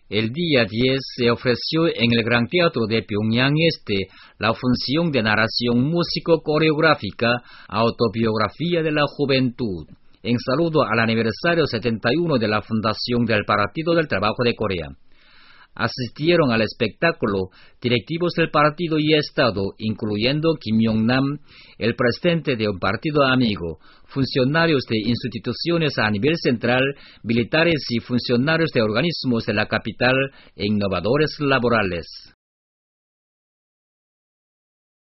El día 10 se ofreció en el Gran Teatro de Pyongyang Este la función de narración músico-coreográfica Autobiografía de la Juventud, en saludo al aniversario 71 de la fundación del Partido del Trabajo de Corea. Asistieron al espectáculo directivos del partido y Estado, incluyendo Kim Yong-nam, el presidente de un partido amigo, funcionarios de instituciones a nivel central, militares y funcionarios de organismos de la capital e innovadores laborales.